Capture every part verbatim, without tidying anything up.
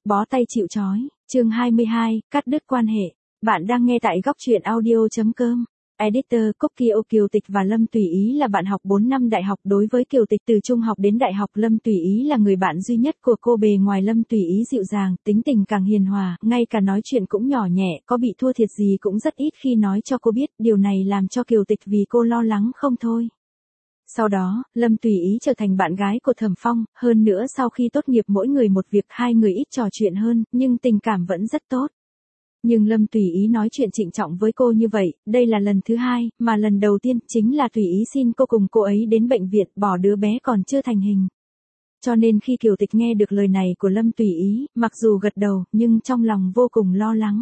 bó tay chịu trói, chương hai mươi hai, cắt đứt quan hệ. Bạn đang nghe tại góc truyện audio.com. Editor, Cookie O. Kiều Tịch và Lâm Tùy Ý là bạn học bốn năm đại học. Đối với Kiều Tịch từ trung học đến đại học, Lâm Tùy Ý là người bạn duy nhất của cô. Bề ngoài Lâm Tùy Ý dịu dàng, tính tình càng hiền hòa, ngay cả nói chuyện cũng nhỏ nhẹ, có bị thua thiệt gì cũng rất ít khi nói cho cô biết. Điều này làm cho Kiều Tịch vì cô lo lắng không thôi. Sau đó, Lâm Tùy Ý trở thành bạn gái của Thẩm Phong, hơn nữa sau khi tốt nghiệp mỗi người một việc, hai người ít trò chuyện hơn, nhưng tình cảm vẫn rất tốt. Nhưng Lâm Tùy Ý nói chuyện trịnh trọng với cô như vậy, đây là lần thứ hai, mà lần đầu tiên chính là Tùy Ý xin cô cùng cô ấy đến bệnh viện, bỏ đứa bé còn chưa thành hình. Cho nên khi Kiều Tịch nghe được lời này của Lâm Tùy Ý, mặc dù gật đầu, nhưng trong lòng vô cùng lo lắng.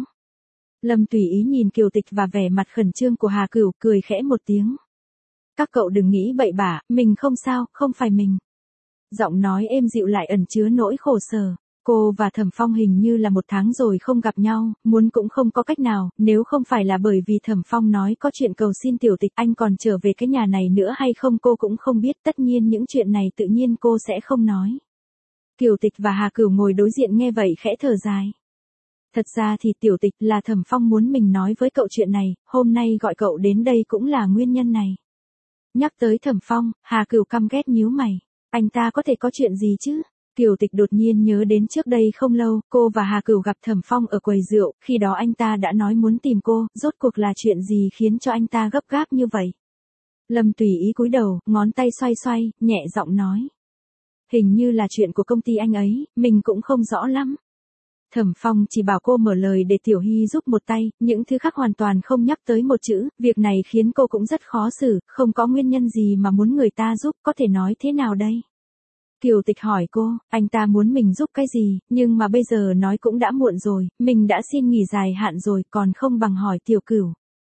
Lâm Tùy Ý nhìn Kiều Tịch và vẻ mặt khẩn trương của Hà Cửu, cười khẽ một tiếng. Các cậu đừng nghĩ bậy bạ, mình không sao, không phải mình. Giọng nói êm dịu lại ẩn chứa nỗi khổ sở. Cô và Thẩm Phong hình như là một tháng rồi không gặp nhau, muốn cũng không có cách nào, nếu không phải là bởi vì Thẩm Phong nói có chuyện cầu xin Tiểu Tịch anh còn trở về cái nhà này nữa hay không cô cũng không biết, tất nhiên những chuyện này tự nhiên cô sẽ không nói. Kiều Tịch và Hà Cửu ngồi đối diện nghe vậy khẽ thở dài. Thật ra thì Tiểu Tịch là Thẩm Phong muốn mình nói với cậu chuyện này, hôm nay gọi cậu đến đây cũng là nguyên nhân này. Nhắc tới Thẩm Phong, Hà Cửu căm ghét nhíu mày, anh ta có thể có chuyện gì chứ? Kiều Tịch đột nhiên nhớ đến trước đây không lâu, cô và Hà Cửu gặp Thẩm Phong ở quầy rượu, khi đó anh ta đã nói muốn tìm cô, rốt cuộc là chuyện gì khiến cho anh ta gấp gáp như vậy? Lâm Tùy Ý cúi đầu, ngón tay xoay xoay, nhẹ giọng nói. Hình như là chuyện của công ty anh ấy, mình cũng không rõ lắm. Thẩm Phong chỉ bảo cô mở lời để Tiểu Hy giúp một tay, những thứ khác hoàn toàn không nhắc tới một chữ, việc này khiến cô cũng rất khó xử, không có nguyên nhân gì mà muốn người ta giúp, có thể nói thế nào đây? Kiều Tịch hỏi cô, anh ta muốn mình giúp cái gì, nhưng mà bây giờ nói cũng đã muộn rồi, mình đã xin nghỉ dài hạn rồi, còn không bằng hỏi Tiểu Cửu.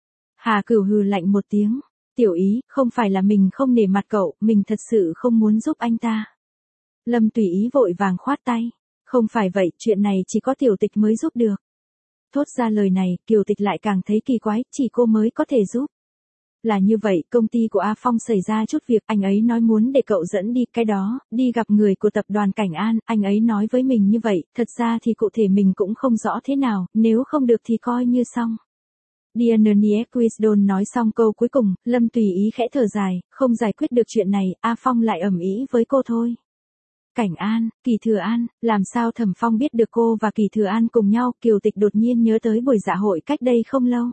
Hà Cửu hừ lạnh một tiếng, Tiểu Ý, không phải là mình không nể mặt cậu, mình thật sự không muốn giúp anh ta. Lâm Tùy Ý vội vàng khoát tay, không phải vậy, chuyện này chỉ có Tiểu Tịch mới giúp được. Thốt ra lời này, Kiều Tịch lại càng thấy kỳ quái, chỉ cô mới có thể giúp. Là như vậy, công ty của A Phong xảy ra chút việc, anh ấy nói muốn để cậu dẫn đi, cái đó, đi gặp người của tập đoàn Cảnh An, anh ấy nói với mình như vậy, thật ra thì cụ thể mình cũng không rõ thế nào, nếu không được thì coi như xong. Diane Quisdon nói xong câu cuối cùng, Lâm Tùy Ý khẽ thở dài, không giải quyết được chuyện này, A Phong lại ầm ĩ với cô thôi. Cảnh An, Kỳ Thừa An, làm sao Thẩm Phong biết được cô và Kỳ Thừa An cùng nhau? Kiều Tịch đột nhiên nhớ tới buổi dạ hội cách đây không lâu.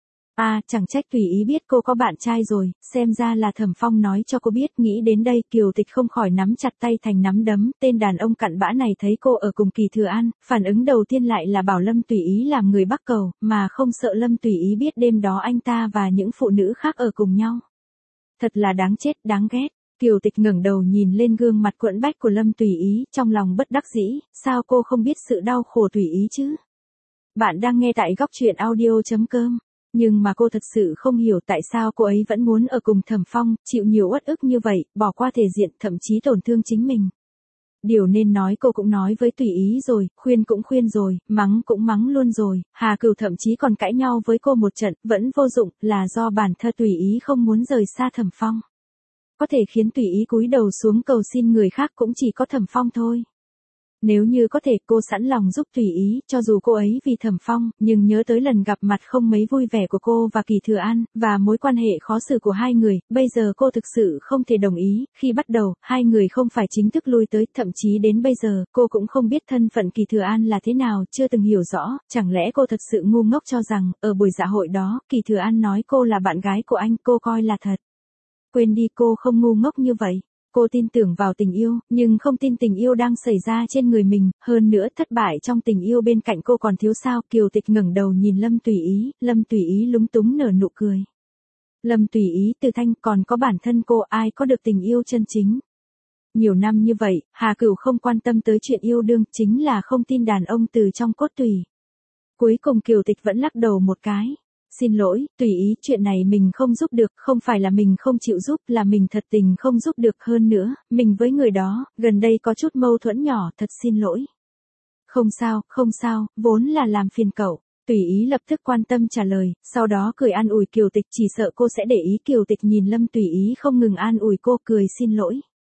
À, chẳng trách Tùy Ý biết cô có bạn trai rồi, xem ra là Thẩm Phong nói cho cô biết. Nghĩ đến đây, Kiều Tịch không khỏi nắm chặt tay thành nắm đấm, tên đàn ông cặn bã này thấy cô ở cùng Kỳ Thừa An, phản ứng đầu tiên lại là bảo Lâm Tùy Ý làm người bắc cầu, mà không sợ Lâm Tùy Ý biết đêm đó anh ta và những phụ nữ khác ở cùng nhau. Thật là đáng chết, đáng ghét. Kiều Tịch ngẩng đầu nhìn lên gương mặt quẫn bách của Lâm Tùy Ý, trong lòng bất đắc dĩ, sao cô không biết sự đau khổ Tùy Ý chứ? Bạn đang nghe tại góc truyện audio.com. Nhưng mà cô thật sự không hiểu tại sao cô ấy vẫn muốn ở cùng Thẩm Phong, chịu nhiều uất ức như vậy, bỏ qua thể diện, thậm chí tổn thương chính mình. Điều nên nói cô cũng nói với Tùy Ý rồi, khuyên cũng khuyên rồi, mắng cũng mắng luôn rồi, Hà Cửu thậm chí còn cãi nhau với cô một trận, vẫn vô dụng, là do bản thân Tùy Ý không muốn rời xa Thẩm Phong. Có thể khiến Tùy Ý cúi đầu xuống cầu xin người khác cũng chỉ có Thẩm Phong thôi. Nếu như có thể cô sẵn lòng giúp Tùy Ý, cho dù cô ấy vì Thẩm Phong, nhưng nhớ tới lần gặp mặt không mấy vui vẻ của cô và Kỳ Thừa An, và mối quan hệ khó xử của hai người, bây giờ cô thực sự không thể đồng ý. Khi bắt đầu, hai người không phải chính thức lui tới, thậm chí đến bây giờ, cô cũng không biết thân phận Kỳ Thừa An là thế nào, chưa từng hiểu rõ, chẳng lẽ cô thật sự ngu ngốc cho rằng, ở buổi dạ hội đó, Kỳ Thừa An nói cô là bạn gái của anh, cô coi là thật. Quên đi, cô không ngu ngốc như vậy. Cô tin tưởng vào tình yêu, nhưng không tin tình yêu đang xảy ra trên người mình, hơn nữa thất bại trong tình yêu bên cạnh cô còn thiếu sao? Kiều Tịch ngẩng đầu nhìn Lâm Tùy Ý, Lâm Tùy Ý lúng túng nở nụ cười. Lâm Tùy Ý từ thanh, còn có bản thân cô, ai có được tình yêu chân chính? Nhiều năm như vậy, Hà Cửu không quan tâm tới chuyện yêu đương, chính là không tin đàn ông từ trong cốt tủy. Cuối cùng Kiều Tịch vẫn lắc đầu một cái. Xin lỗi, Tùy Ý, chuyện này mình không giúp được, không phải là mình không chịu giúp, là mình thật tình không giúp được, hơn nữa, mình với người đó, gần đây có chút mâu thuẫn nhỏ, thật xin lỗi. Không sao, không sao, vốn là làm phiền cậu. Tùy Ý lập tức quan tâm trả lời, sau đó cười an ủi Kiều Tịch, chỉ sợ cô sẽ để ý. Kiều Tịch nhìn Lâm Tùy Ý không ngừng an ủi cô, cười xin lỗi.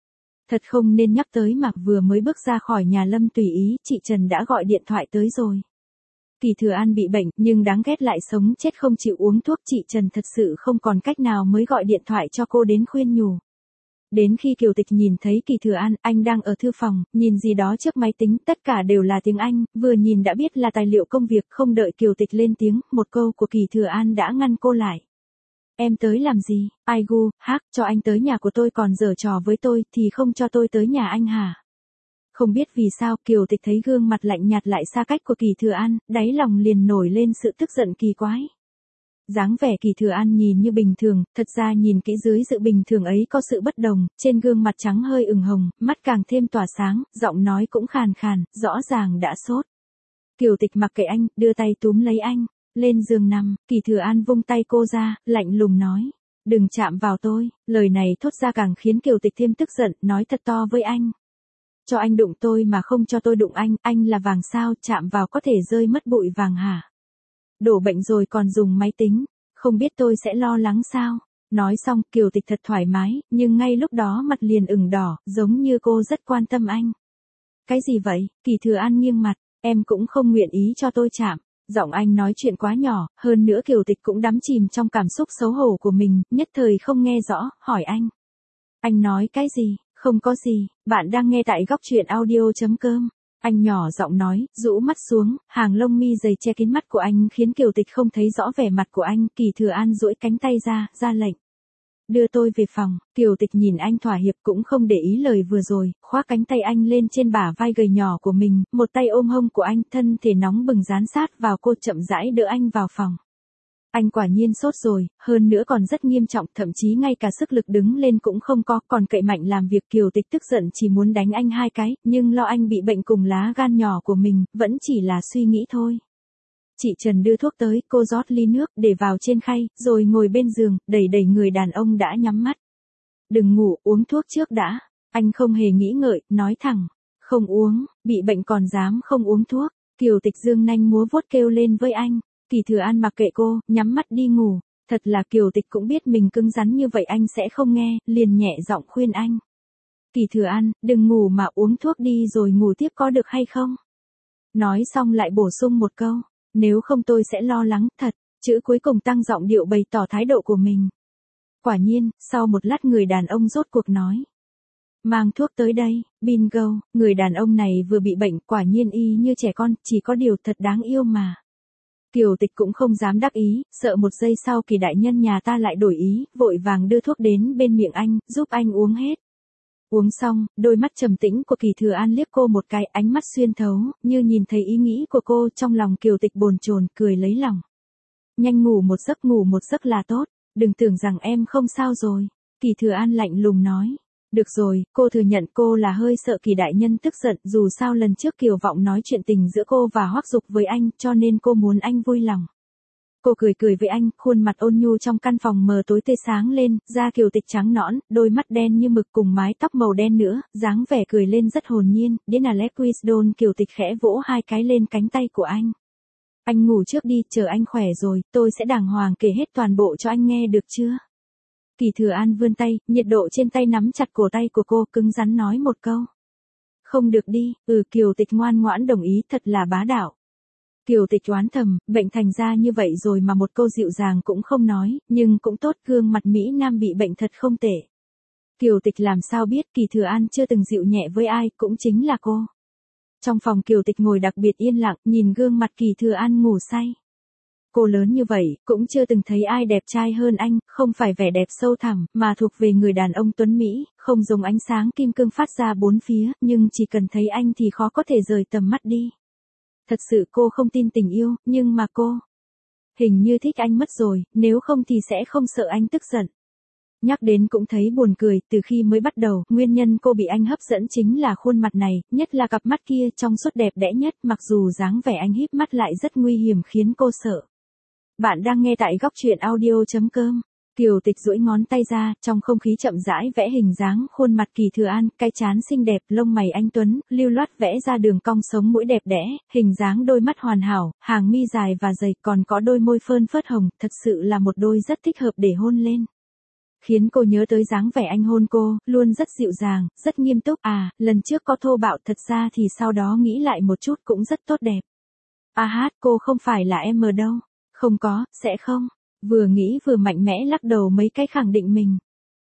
Thật không nên nhắc tới mà vừa mới bước ra khỏi nhà Lâm Tùy Ý, chị Trần đã gọi điện thoại tới rồi. Kỳ Thừa An bị bệnh, nhưng đáng ghét lại sống chết không chịu uống thuốc, chị Trần thật sự không còn cách nào mới gọi điện thoại cho cô đến khuyên nhủ. Đến khi Kiều Tịch nhìn thấy Kỳ Thừa An, anh đang ở thư phòng, nhìn gì đó trước máy tính, tất cả đều là tiếng Anh, vừa nhìn đã biết là tài liệu công việc, không đợi Kiều Tịch lên tiếng, một câu của Kỳ Thừa An đã ngăn cô lại. Em tới làm gì? Ai gu, hắc, cho anh tới nhà của tôi còn giở trò với tôi, thì không cho tôi tới nhà anh hả? Không biết vì sao, Kiều Tịch thấy gương mặt lạnh nhạt lại xa cách của Kỳ Thừa An, đáy lòng liền nổi lên sự tức giận kỳ quái. Dáng vẻ Kỳ Thừa An nhìn như bình thường, thật ra nhìn kỹ dưới sự bình thường ấy có sự bất đồng, trên gương mặt trắng hơi ửng hồng, mắt càng thêm tỏa sáng, giọng nói cũng khàn khàn, rõ ràng đã sốt. Kiều Tịch mặc kệ anh, đưa tay túm lấy anh, lên giường nằm, Kỳ Thừa An vung tay cô ra, lạnh lùng nói, đừng chạm vào tôi, lời này thốt ra càng khiến Kiều Tịch thêm tức giận, nói thật to với anh. Cho anh đụng tôi mà không cho tôi đụng anh, anh là vàng sao, chạm vào có thể rơi mất bụi vàng hả? Đổ bệnh rồi còn dùng máy tính, không biết tôi sẽ lo lắng sao? Nói xong, Kiều Tịch thật thoải mái, nhưng ngay lúc đó mặt liền ửng đỏ, giống như cô rất quan tâm anh. Cái gì vậy? Kỳ Thừa An nghiêng mặt, em cũng không nguyện ý cho tôi chạm. Giọng anh nói chuyện quá nhỏ, hơn nữa Kiều Tịch cũng đắm chìm trong cảm xúc xấu hổ của mình, nhất thời không nghe rõ, hỏi anh. Anh nói cái gì? Không có gì, bạn đang nghe tại góc truyện audio.com. Anh nhỏ giọng nói, rũ mắt xuống, hàng lông mi dày che kín mắt của anh khiến Kiều Tịch không thấy rõ vẻ mặt của anh. Kỳ Thừa An duỗi cánh tay ra, ra lệnh. Đưa tôi về phòng. Kiều Tịch nhìn anh thỏa hiệp cũng không để ý lời vừa rồi, khoác cánh tay anh lên trên bả vai gầy nhỏ của mình, một tay ôm hông của anh, thân thể nóng bừng dán sát vào cô, chậm rãi đỡ anh vào phòng. Anh quả nhiên sốt rồi, hơn nữa còn rất nghiêm trọng, thậm chí ngay cả sức lực đứng lên cũng không có, còn cậy mạnh làm việc. Kiều Tịch tức giận chỉ muốn đánh anh hai cái, nhưng lo anh bị bệnh cùng lá gan nhỏ của mình, vẫn chỉ là suy nghĩ thôi. Chị Trần đưa thuốc tới, cô rót ly nước, để vào trên khay, rồi ngồi bên giường, đẩy đẩy người đàn ông đã nhắm mắt. Đừng ngủ, uống thuốc trước đã. Anh không hề nghĩ ngợi, nói thẳng. Không uống, bị bệnh còn dám không uống thuốc. Kiều Tịch giương nanh múa vuốt kêu lên với anh. Kỳ Thừa An mặc kệ cô, nhắm mắt đi ngủ. Thật là Kiều Tịch cũng biết mình cứng rắn như vậy anh sẽ không nghe, liền nhẹ giọng khuyên anh. Kỳ Thừa An, đừng ngủ mà uống thuốc đi rồi ngủ tiếp có được hay không? Nói xong lại bổ sung một câu. Nếu không tôi sẽ lo lắng, thật. Chữ cuối cùng tăng giọng điệu bày tỏ thái độ của mình. Quả nhiên, sau một lát người đàn ông rốt cuộc nói. Mang thuốc tới đây. Bingo, người đàn ông này vừa bị bệnh, quả nhiên y như trẻ con, chỉ có điều thật đáng yêu mà. Kiều Tịch cũng không dám đắc ý, sợ một giây sau Kỳ đại nhân nhà ta lại đổi ý, vội vàng đưa thuốc đến bên miệng anh, giúp anh uống hết. Uống xong, đôi mắt trầm tĩnh của Kỳ Thừa An liếc cô một cái, ánh mắt xuyên thấu, như nhìn thấy ý nghĩ của cô. Trong lòng Kiều Tịch bồn chồn, cười lấy lòng. Nhanh ngủ một giấc, ngủ một giấc là tốt, đừng tưởng rằng em không sao rồi. Kỳ Thừa An lạnh lùng nói. Được rồi, cô thừa nhận cô là hơi sợ Kỳ đại nhân tức giận, dù sao lần trước Kiều Vọng nói chuyện tình giữa cô và Hoắc Dục với anh, cho nên cô muốn anh vui lòng. Cô cười cười với anh, khuôn mặt ôn nhu trong căn phòng mờ tối tê sáng lên, da Kiều Tịch trắng nõn, đôi mắt đen như mực cùng mái tóc màu đen nữa, dáng vẻ cười lên rất hồn nhiên. Đến là Alex Wisdom. Kiều Tịch khẽ vỗ hai cái lên cánh tay của anh. Anh ngủ trước đi, chờ anh khỏe rồi, tôi sẽ đàng hoàng kể hết toàn bộ cho anh nghe, được chưa? Kỳ Thừa An vươn tay, nhiệt độ trên tay nắm chặt cổ tay của cô, cứng rắn nói một câu. Không được đi. Ừ. Kiều Tịch ngoan ngoãn đồng ý, thật là bá đạo. Kiều Tịch oán thầm, bệnh thành ra như vậy rồi mà một câu dịu dàng cũng không nói, nhưng cũng tốt, gương mặt Mỹ Nam bị bệnh thật không tệ. Kiều Tịch làm sao biết Kỳ Thừa An chưa từng dịu nhẹ với ai, cũng chính là cô. Trong phòng Kiều Tịch ngồi đặc biệt yên lặng, nhìn gương mặt Kỳ Thừa An ngủ say. Cô lớn như vậy, cũng chưa từng thấy ai đẹp trai hơn anh, không phải vẻ đẹp sâu thẳm, mà thuộc về người đàn ông tuấn Mỹ, không giống ánh sáng kim cương phát ra bốn phía, nhưng chỉ cần thấy anh thì khó có thể rời tầm mắt đi. Thật sự cô không tin tình yêu, nhưng mà cô hình như thích anh mất rồi, nếu không thì sẽ không sợ anh tức giận. Nhắc đến cũng thấy buồn cười, từ khi mới bắt đầu, nguyên nhân cô bị anh hấp dẫn chính là khuôn mặt này, nhất là cặp mắt kia trong suốt đẹp đẽ nhất, mặc dù dáng vẻ anh híp mắt lại rất nguy hiểm khiến cô sợ. Bạn đang nghe tại góc truyện audio.com. Kiều Tịch duỗi ngón tay ra, trong không khí chậm rãi vẽ hình dáng khuôn mặt Kỳ Thừa An, cái trán xinh đẹp, lông mày anh tuấn, lưu loát vẽ ra đường cong sống mũi đẹp đẽ, hình dáng đôi mắt hoàn hảo, hàng mi dài và dày, còn có đôi môi phơn phớt hồng, thật sự là một đôi rất thích hợp để hôn lên. khiến cô nhớ tới dáng vẻ anh hôn cô, luôn rất dịu dàng, rất nghiêm túc. À, lần trước có thô bạo, thật ra thì sau đó nghĩ lại một chút cũng rất tốt đẹp. À hát, cô không phải là em mờ đâu. Không có, sẽ không. Vừa nghĩ vừa mạnh mẽ lắc đầu mấy cái khẳng định mình.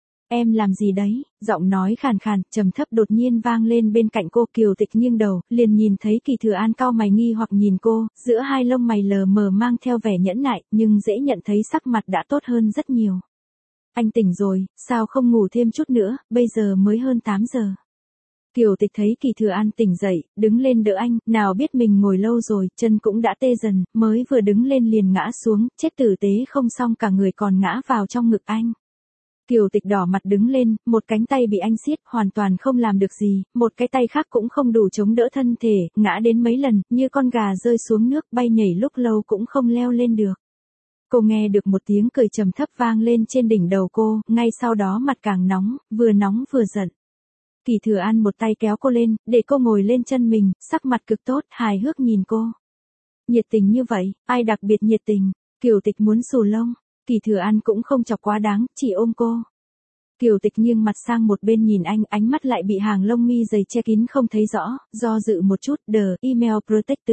Em làm gì đấy? Giọng nói khàn khàn, trầm thấp đột nhiên vang lên bên cạnh cô. Kiều Tịch nghiêng đầu, liền nhìn thấy Kỳ Thừa An cau mày nghi hoặc nhìn cô, giữa hai lông mày lờ mờ mang theo vẻ nhẫn nại, nhưng dễ nhận thấy sắc mặt đã tốt hơn rất nhiều. Anh tỉnh rồi, sao không ngủ thêm chút nữa, bây giờ mới hơn tám giờ. Kiều Tịch thấy Kỳ Thừa An tỉnh dậy, đứng lên đỡ anh, nào biết mình ngồi lâu rồi, chân cũng đã tê dần, mới vừa đứng lên liền ngã xuống, chết tử tế không xong cả người còn ngã vào trong ngực anh. Kiều Tịch đỏ mặt đứng lên, một cánh tay bị anh siết, hoàn toàn không làm được gì, một cái tay khác cũng không đủ chống đỡ thân thể, ngã đến mấy lần, như con gà rơi xuống nước, bay nhảy lúc lâu cũng không leo lên được. Cô nghe được một tiếng cười trầm thấp vang lên trên đỉnh đầu cô, ngay sau đó mặt càng nóng, vừa nóng vừa giận. Kỳ Thừa An một tay kéo cô lên, để cô ngồi lên chân mình, sắc mặt cực tốt, hài hước nhìn cô. Nhiệt tình như vậy, ai đặc biệt nhiệt tình? Kiều Tịch muốn xù lông. Kỳ Thừa An cũng không chọc quá đáng, chỉ ôm cô. Kiều Tịch nghiêng mặt sang một bên nhìn anh, ánh mắt lại bị hàng lông mi dày che kín không thấy rõ, do dự một chút, the email protected.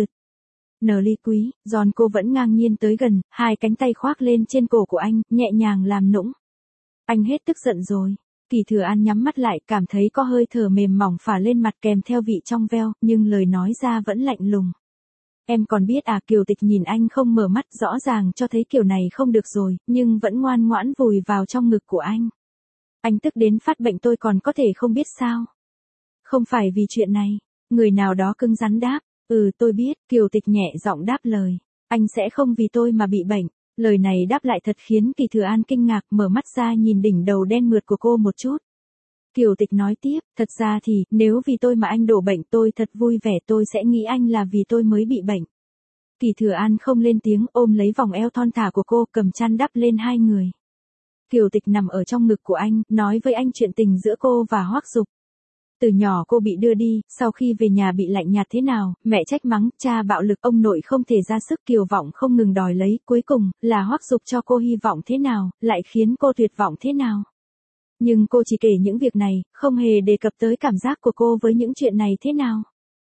Nờ ly quý, giòn cô vẫn ngang nhiên tới gần, hai cánh tay khoác lên trên cổ của anh, nhẹ nhàng làm nũng. Anh hết tức giận rồi. Kỳ Thừa An nhắm mắt lại, cảm thấy có hơi thở mềm mỏng phả lên mặt kèm theo vị trong veo, nhưng lời nói ra vẫn lạnh lùng. Em còn biết à? Kiều Tịch nhìn anh không mở mắt, rõ ràng cho thấy kiểu này không được rồi, nhưng vẫn ngoan ngoãn vùi vào trong ngực của anh. Anh tức đến phát bệnh tôi còn có thể không biết sao? Không phải vì chuyện này. Người nào đó cứng rắn đáp. Ừ tôi biết. Kiều Tịch nhẹ giọng đáp lời. Anh sẽ không vì tôi mà bị bệnh. Lời này đáp lại thật khiến Kỳ Thừa An kinh ngạc, mở mắt ra nhìn đỉnh đầu đen mượt của cô một chút. Kiều Tịch nói tiếp, thật ra thì, nếu vì tôi mà anh đổ bệnh tôi thật vui vẻ, tôi sẽ nghĩ anh là vì tôi mới bị bệnh. Kỳ Thừa An không lên tiếng, ôm lấy vòng eo thon thả của cô, cầm chăn đắp lên hai người. Kiều Tịch nằm ở trong ngực của anh, nói với anh chuyện tình giữa cô và Hoắc Dục. Từ nhỏ cô bị đưa đi, sau khi về nhà bị lạnh nhạt thế nào, mẹ trách mắng, cha bạo lực, ông nội không thể ra sức, Kiều Vọng không ngừng đòi lấy, cuối cùng, là Hoắc Dục cho cô hy vọng thế nào, lại khiến cô tuyệt vọng thế nào. Nhưng cô chỉ kể những việc này, không hề đề cập tới cảm giác của cô với những chuyện này thế nào.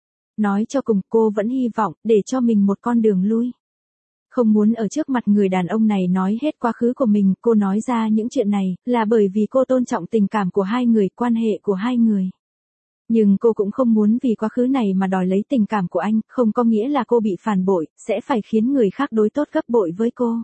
Nói cho cùng, cô vẫn hy vọng, để cho mình một con đường lui. Không muốn ở trước mặt người đàn ông này nói hết quá khứ của mình, cô nói ra những chuyện này, là bởi vì cô tôn trọng tình cảm của hai người, quan hệ của hai người. Nhưng cô cũng không muốn vì quá khứ này mà đòi lấy tình cảm của anh, không có nghĩa là cô bị phản bội, sẽ phải khiến người khác đối tốt gấp bội với cô.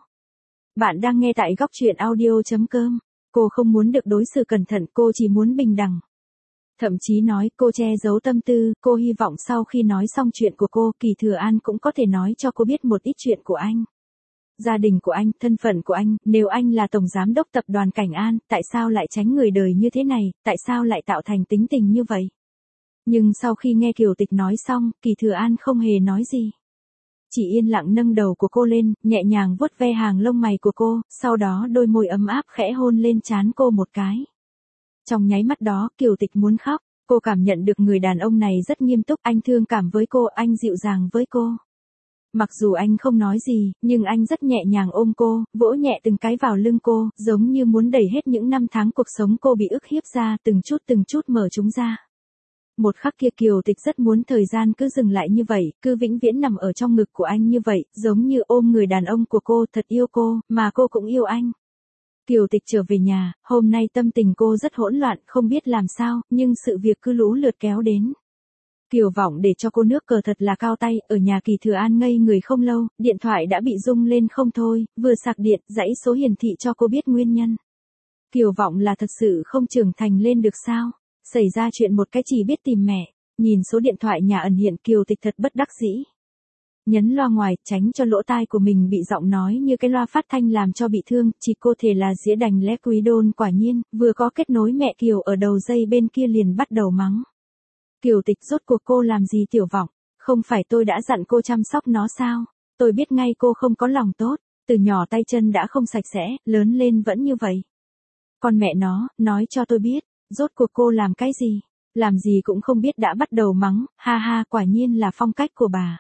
Bạn đang nghe tại góc truyện audio chấm com. Cô không muốn được đối xử cẩn thận, cô chỉ muốn bình đẳng. Thậm chí nói cô che giấu tâm tư, cô hy vọng sau khi nói xong chuyện của cô, Kỳ Thừa An cũng có thể nói cho cô biết một ít chuyện của anh. Gia đình của anh, thân phận của anh, nếu anh là tổng giám đốc tập đoàn Cảnh An, tại sao lại tránh người đời như thế này, tại sao lại tạo thành tính tình như vậy? Nhưng sau khi nghe Kiều Tịch nói xong, Kỳ Thừa An không hề nói gì. Chỉ yên lặng nâng đầu của cô lên, nhẹ nhàng vuốt ve hàng lông mày của cô, sau đó đôi môi ấm áp khẽ hôn lên trán cô một cái. Trong nháy mắt đó, Kiều Tịch muốn khóc, cô cảm nhận được người đàn ông này rất nghiêm túc, anh thương cảm với cô, anh dịu dàng với cô. Mặc dù anh không nói gì, nhưng anh rất nhẹ nhàng ôm cô, vỗ nhẹ từng cái vào lưng cô, giống như muốn đẩy hết những năm tháng cuộc sống cô bị ức hiếp ra, từng chút từng chút mở chúng ra. Một khắc kia Kiều Tịch rất muốn thời gian cứ dừng lại như vậy, cứ vĩnh viễn nằm ở trong ngực của anh như vậy, giống như ôm người đàn ông của cô, thật yêu cô, mà cô cũng yêu anh. Kiều Tịch trở về nhà, hôm nay tâm tình cô rất hỗn loạn, không biết làm sao, nhưng sự việc cứ lũ lượt kéo đến. Kiều Vọng để cho cô nước cờ thật là cao tay, ở nhà Kỳ Thừa An ngây người không lâu, điện thoại đã bị rung lên không thôi, vừa sạc điện, dãy số hiển thị cho cô biết nguyên nhân. Kiều Vọng là thật sự không trưởng thành lên được sao? Xảy ra chuyện một cái chỉ biết tìm mẹ, nhìn số điện thoại nhà ẩn hiện, Kiều Tịch thật bất đắc dĩ. Nhấn loa ngoài, tránh cho lỗ tai của mình bị giọng nói như cái loa phát thanh làm cho bị thương, chỉ cô thể là dĩa đành lẽ quý đôn. Quả nhiên, vừa có kết nối mẹ Kiều ở đầu dây bên kia liền bắt đầu mắng. Kiều Tịch, rốt cuộc cô làm gì Tiểu Vọng, không phải tôi đã dặn cô chăm sóc nó sao, tôi biết ngay cô không có lòng tốt, từ nhỏ tay chân đã không sạch sẽ, lớn lên vẫn như vậy. Con mẹ nó, nói cho tôi biết, rốt cuộc cô làm cái gì, làm gì cũng không biết đã bắt đầu mắng, ha ha, quả nhiên là phong cách của bà.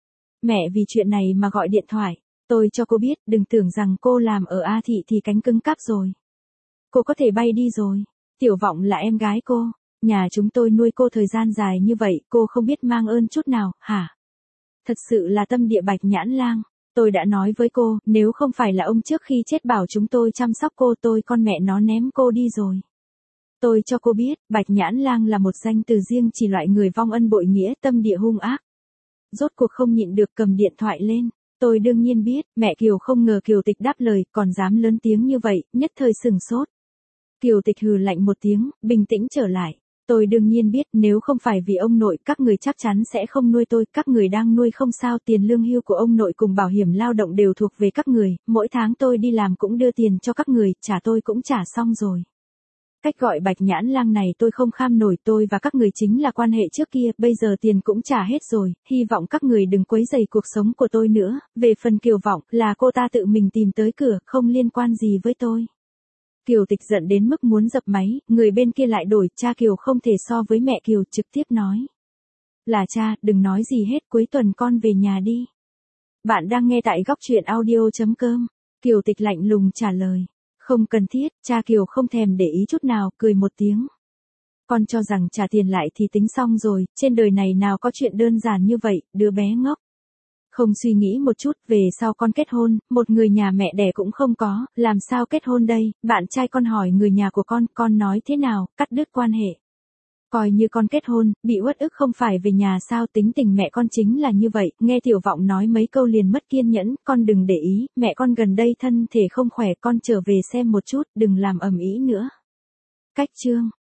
Mẹ vì chuyện này mà gọi điện thoại, tôi cho cô biết, đừng tưởng rằng cô làm ở A Thị thì cánh cứng cáp rồi. cô có thể bay đi rồi. Tiểu Vọng là em gái cô. Nhà chúng tôi nuôi cô thời gian dài như vậy, cô không biết mang ơn chút nào, hả? Thật sự là tâm địa Bạch Nhãn Lang. Tôi đã nói với cô, nếu không phải là ông trước khi chết bảo chúng tôi chăm sóc cô, tôi con mẹ nó ném cô đi rồi. Tôi cho cô biết, Bạch Nhãn Lang là một danh từ riêng chỉ loại người vong ân bội nghĩa, tâm địa hung ác. Rốt cuộc không nhịn được cầm điện thoại lên. Tôi đương nhiên biết, mẹ Kiều không ngờ Kiều Tịch đáp lời, còn dám lớn tiếng như vậy, nhất thời sừng sốt. Kiều Tịch hừ lạnh một tiếng, bình tĩnh trở lại. Tôi đương nhiên biết, nếu không phải vì ông nội, các người chắc chắn sẽ không nuôi tôi, các người đang nuôi không sao, tiền lương hưu của ông nội cùng bảo hiểm lao động đều thuộc về các người, mỗi tháng tôi đi làm cũng đưa tiền cho các người, trả tôi cũng trả xong rồi. Cách gọi Bạch Nhãn Lang này tôi không kham nổi, tôi và các người chính là quan hệ trước kia, bây giờ tiền cũng trả hết rồi, hy vọng các người đừng quấy rầy cuộc sống của tôi nữa, về phần Kiều Vọng, là cô ta tự mình tìm tới cửa, không liên quan gì với tôi. Kiều Tịch giận đến mức muốn dập máy, người bên kia lại đổi, cha Kiều không thể so với mẹ Kiều, trực tiếp nói. Là cha, đừng nói gì hết, cuối tuần con về nhà đi. Bạn đang nghe tại góc truyện audio chấm com. Kiều Tịch lạnh lùng trả lời. Không cần thiết, cha Kiều không thèm để ý chút nào, cười một tiếng. Con cho rằng trả tiền lại thì tính xong rồi, trên đời này nào có chuyện đơn giản như vậy, đứa bé ngốc. Không suy nghĩ một chút, về sau con kết hôn, một người nhà mẹ đẻ cũng không có, làm sao kết hôn đây, bạn trai con hỏi người nhà của con, con nói thế nào, cắt đứt quan hệ. Coi như con kết hôn, bị uất ức không phải về nhà sao, tính tình mẹ con chính là như vậy, nghe Tiểu Vọng nói mấy câu liền mất kiên nhẫn, con đừng để ý, mẹ con gần đây thân thể không khỏe, con trở về xem một chút, đừng làm ầm ĩ nữa. Cách chương